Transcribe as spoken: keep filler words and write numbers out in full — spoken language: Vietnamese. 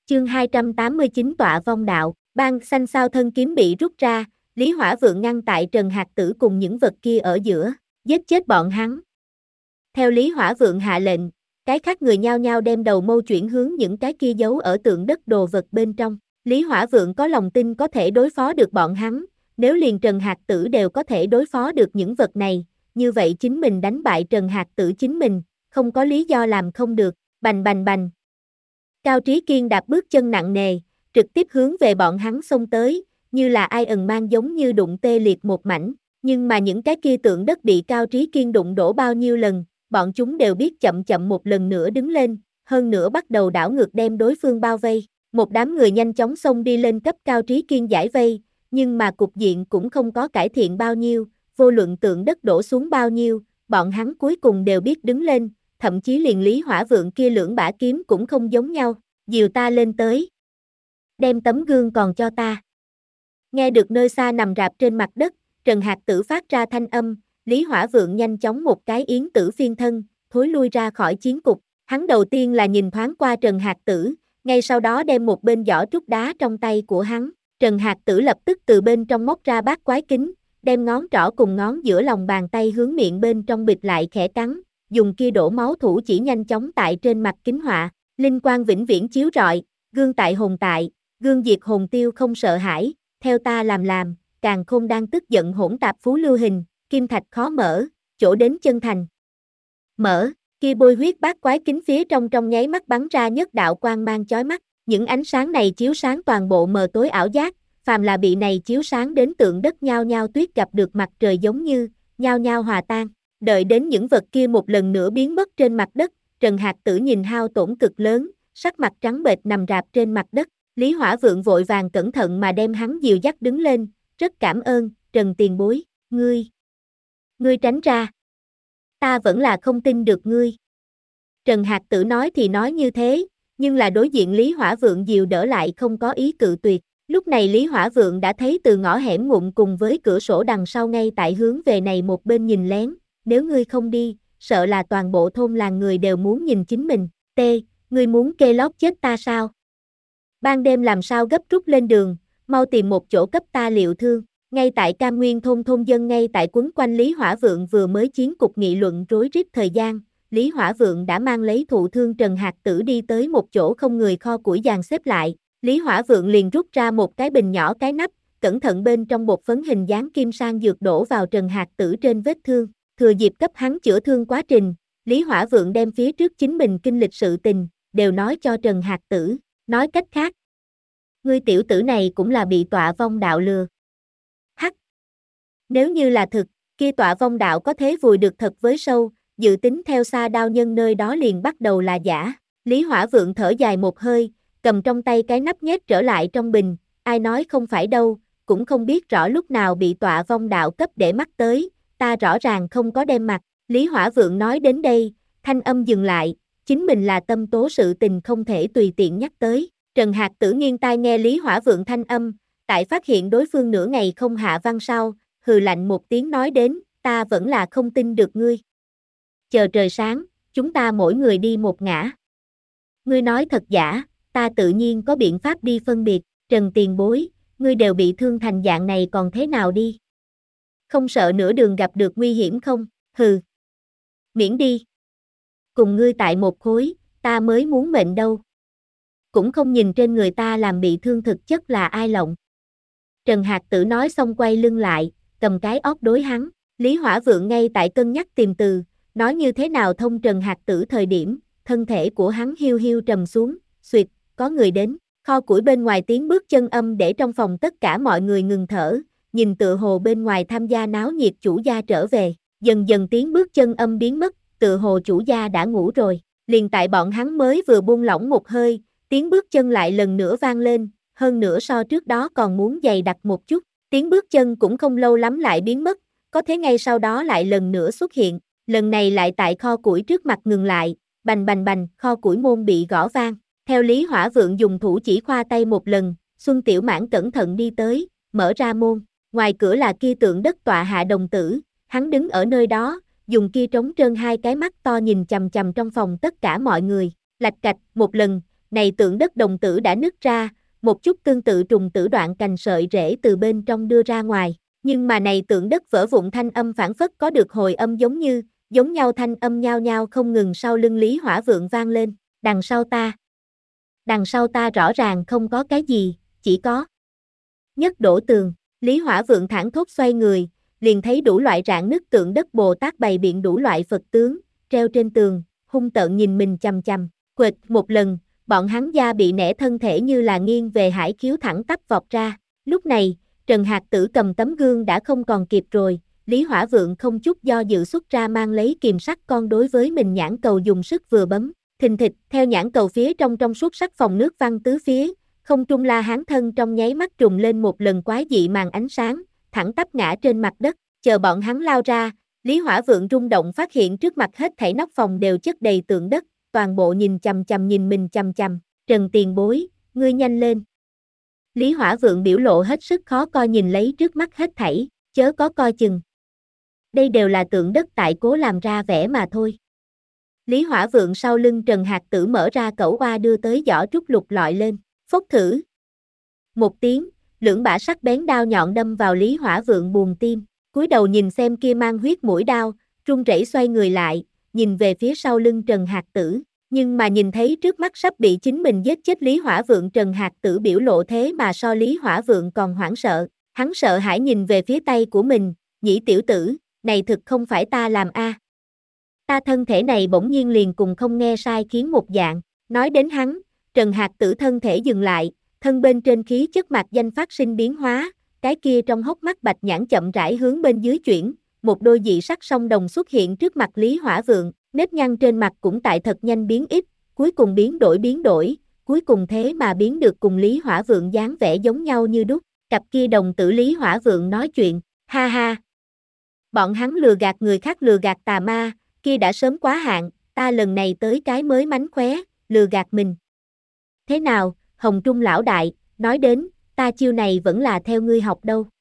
Chương hai trăm tám mươi chín Tọa vong đạo, bang xanh sao thân kiếm bị rút ra, Lý Hỏa Vượng ngăn tại Trần Hạc Tử cùng những vật kia ở giữa, giết chết bọn hắn. Theo Lý Hỏa Vượng hạ lệnh, cái khác người nhao nhao đem đầu mâu chuyển hướng những cái kia giấu ở tượng đất đồ vật bên trong. Lý Hỏa Vượng có lòng tin có thể đối phó được bọn hắn, nếu liền Trần Hạc Tử đều có thể đối phó được những vật này, như vậy chính mình đánh bại Trần Hạc Tử chính mình, không có lý do làm không được, bành bành bành. Cao Trí Kiên đạp bước chân nặng nề, trực tiếp hướng về bọn hắn xông tới, như là ai ẩn mang giống như đụng tê liệt một mảnh, nhưng mà những cái kia tượng đất bị Cao Trí Kiên đụng đổ bao nhiêu lần, bọn chúng đều biết chậm chậm một lần nữa đứng lên, hơn nữa bắt đầu đảo ngược đem đối phương bao vây, một đám người nhanh chóng xông đi lên cấp Cao Trí Kiên giải vây, nhưng mà cục diện cũng không có cải thiện bao nhiêu, vô luận tượng đất đổ xuống bao nhiêu, bọn hắn cuối cùng đều biết đứng lên, thậm chí liền Lý Hỏa Vượng kia lưỡng bả kiếm cũng không giống nhau, dìu ta lên tới. Đem tấm gương còn cho ta. Nghe được nơi xa nằm rạp trên mặt đất, Trần Hạc Tử phát ra thanh âm, Lý Hỏa Vượng nhanh chóng một cái yến tử phiên thân, thối lui ra khỏi chiến cục, hắn đầu tiên là nhìn thoáng qua Trần Hạc Tử, ngay sau đó đem một bên giỏ trúc đá trong tay của hắn, Trần Hạc Tử lập tức từ bên trong móc ra bát quái kính, đem ngón trỏ cùng ngón giữa lòng bàn tay hướng miệng bên trong bịt lại khẽ cắn, dùng kia đổ máu thủ chỉ nhanh chóng tại trên mặt kính họa, linh quang vĩnh viễn chiếu rọi, gương tại hồn tại, gương diệt hồn tiêu không sợ hãi, theo ta làm làm, càng khôn đang tức giận hỗn tạp phú lưu hình, kim thạch khó mở, chỗ đến chân thành. Mở, kia bôi huyết bát quái kính phía trong trong nháy mắt bắn ra nhất đạo quang mang chói mắt, những ánh sáng này chiếu sáng toàn bộ mờ tối ảo giác, phàm là bị này chiếu sáng đến tượng đất nhao nhao tuyết gặp được mặt trời giống như, nhao nhao hòa tan. Đợi đến những vật kia một lần nữa biến mất trên mặt đất, Trần Hạc Tử nhìn hao tổn cực lớn, sắc mặt trắng bệch nằm rạp trên mặt đất, Lý Hỏa Vượng vội vàng cẩn thận mà đem hắn dìu dắt đứng lên, rất cảm ơn, Trần tiền bối, ngươi, ngươi tránh ra, ta vẫn là không tin được ngươi. Trần Hạc Tử nói thì nói như thế, nhưng là đối diện Lý Hỏa Vượng dìu đỡ lại không có ý cự tuyệt, lúc này Lý Hỏa Vượng đã thấy từ ngõ hẻm ngụm cùng với cửa sổ đằng sau ngay tại hướng về này một bên nhìn lén, nếu ngươi không đi, sợ là toàn bộ thôn làng người đều muốn nhìn chính mình, t, ngươi muốn kê lót chết ta sao? Ban đêm làm sao gấp rút lên đường, mau tìm một chỗ cấp ta liệu thương, ngay tại Cam Nguyên thôn thôn dân ngay tại quấn quanh Lý Hỏa Vượng vừa mới chiến cục nghị luận rối rít thời gian, Lý Hỏa Vượng đã mang lấy thụ thương Trần Hạc Tử đi tới một chỗ không người kho củi dàn xếp lại, Lý Hỏa Vượng liền rút ra một cái bình nhỏ cái nắp, cẩn thận bên trong bột phấn hình dáng kim sang dược đổ vào Trần Hạc Tử trên vết thương. Thừa dịp cấp hắn chữa thương quá trình, Lý Hỏa Vượng đem phía trước chính mình kinh lịch sự tình, đều nói cho Trần Hạc Tử, nói cách khác. Ngươi tiểu tử này cũng là bị tọa vong đạo lừa. Hắc! Nếu như là thực, kia tọa vong đạo có thế vùi được thật với sâu, dự tính theo xa đao nhân nơi đó liền bắt đầu là giả. Lý Hỏa Vượng thở dài một hơi, cầm trong tay cái nắp nhét trở lại trong bình, ai nói không phải đâu, cũng không biết rõ lúc nào bị tọa vong đạo cấp để mắt tới. Ta rõ ràng không có đem mặt, Lý Hỏa Vượng nói đến đây, thanh âm dừng lại, chính mình là tâm tố sự tình không thể tùy tiện nhắc tới. Trần Hạc Tử nghiêng tai nghe Lý Hỏa Vượng thanh âm, tại phát hiện đối phương nửa ngày không hạ văn sau, hừ lạnh một tiếng nói đến, ta vẫn là không tin được ngươi. Chờ trời sáng, chúng ta mỗi người đi một ngã. Ngươi nói thật giả, ta tự nhiên có biện pháp đi phân biệt, Trần tiền bối, ngươi đều bị thương thành dạng này còn thế nào đi? Không sợ nửa đường gặp được nguy hiểm không, hừ. Miễn đi. Cùng ngươi tại một khối, ta mới muốn mệnh đâu. Cũng không nhìn trên người ta làm bị thương thực chất là ai lộng. Trần Hạc Tử nói xong quay lưng lại, cầm cái óc đối hắn, Lý Hỏa Vượng ngay tại cân nhắc tìm từ, nói như thế nào thông Trần Hạc Tử thời điểm, thân thể của hắn hiu hiu trầm xuống, xuyệt, có người đến, kho củi bên ngoài tiếng bước chân âm để trong phòng tất cả mọi người ngừng thở. Nhìn tựa hồ bên ngoài tham gia náo nhiệt chủ gia trở về, dần dần tiếng bước chân âm biến mất, tựa hồ chủ gia đã ngủ rồi, liền tại bọn hắn mới vừa buông lỏng một hơi, tiếng bước chân lại lần nữa vang lên, hơn nữa so trước đó còn muốn dày đặc một chút, tiếng bước chân cũng không lâu lắm lại biến mất, có thế ngay sau đó lại lần nữa xuất hiện, lần này lại tại kho củi trước mặt ngừng lại, bành bành bành, kho củi môn bị gõ vang, theo Lý Hỏa Vượng dùng thủ chỉ khoa tay một lần, Xuân Tiểu Mãn cẩn thận đi tới, mở ra môn. Ngoài cửa là kia tượng đất tọa hạ đồng tử, hắn đứng ở nơi đó, dùng kia trống trơn hai cái mắt to nhìn chằm chằm trong phòng tất cả mọi người, lạch cạch, một lần, này tượng đất đồng tử đã nứt ra, một chút tương tự trùng tử đoạn cành sợi rễ từ bên trong đưa ra ngoài. Nhưng mà này tượng đất vỡ vụn thanh âm phản phất có được hồi âm giống như, giống nhau thanh âm nhao nhao không ngừng sau lưng Lý Hỏa Vượng vang lên, đằng sau ta. Đằng sau ta rõ ràng không có cái gì, chỉ có nhất đổ tường. Lý Hỏa Vượng thẳng thốt xoay người, liền thấy đủ loại rạn nứt tượng đất Bồ Tát bày biện đủ loại Phật tướng, treo trên tường, hung tợn nhìn mình chằm chằm, quệt một lần, bọn hắn da bị nẻ thân thể như là nghiêng về hải khiếu thẳng tắp vọt ra. Lúc này, Trần Hạc Tử cầm tấm gương đã không còn kịp rồi, Lý Hỏa Vượng không chút do dự xuất ra mang lấy kìm sắt con đối với mình nhãn cầu dùng sức vừa bấm, thình thịch, theo nhãn cầu phía trong trong suốt sắc phòng nước văng tứ phía, không trung La Hán thân trong nháy mắt trùng lên một lần quái dị màn ánh sáng, thẳng tắp ngã trên mặt đất, chờ bọn hắn lao ra, Lý Hỏa Vượng rung động phát hiện trước mặt hết thảy nóc phòng đều chất đầy tượng đất, toàn bộ nhìn chằm chằm nhìn mình chằm chằm, Trần tiền bối, ngươi nhanh lên. Lý Hỏa Vượng biểu lộ hết sức khó coi nhìn lấy trước mắt hết thảy, chớ có coi chừng. Đây đều là tượng đất tại cố làm ra vẻ mà thôi. Lý Hỏa Vượng sau lưng Trần Hạc Tử mở ra cẩu oa đưa tới giỏ trúc lục lọi lên, phốc thử. Một tiếng, lưỡng bả sắc bén đao nhọn đâm vào Lý Hỏa Vượng buồng tim, cúi đầu nhìn xem kia mang huyết mũi đao, run rẩy xoay người lại, nhìn về phía sau lưng Trần Hạc Tử, nhưng mà nhìn thấy trước mắt sắp bị chính mình giết chết Lý Hỏa Vượng, Trần Hạc Tử biểu lộ thế mà so Lý Hỏa Vượng còn hoảng sợ, hắn sợ hãi nhìn về phía tay của mình, nhĩ tiểu tử, này thực không phải ta làm a. Ta thân thể này bỗng nhiên liền cùng không nghe sai khiến một dạng, nói đến hắn, Trần Hạc Tử thân thể dừng lại, thân bên trên khí chất mạc danh phát sinh biến hóa, cái kia trong hốc mắt bạch nhãn chậm rãi hướng bên dưới chuyển, một đôi dị sắc song đồng xuất hiện trước mặt Lý Hỏa Vượng, nếp nhăn trên mặt cũng tại thật nhanh biến ít, cuối cùng biến đổi biến đổi, cuối cùng thế mà biến được cùng Lý Hỏa Vượng dáng vẻ giống nhau như đúc, cặp kia đồng tử Lý Hỏa Vượng nói chuyện, ha ha. Bọn hắn lừa gạt người khác lừa gạt tà ma, kia đã sớm quá hạn, ta lần này tới cái mới mánh khóe, lừa gạt mình. Thế nào, Hồng Trung lão đại, nói đến, ta chiêu này vẫn là theo ngươi học đâu.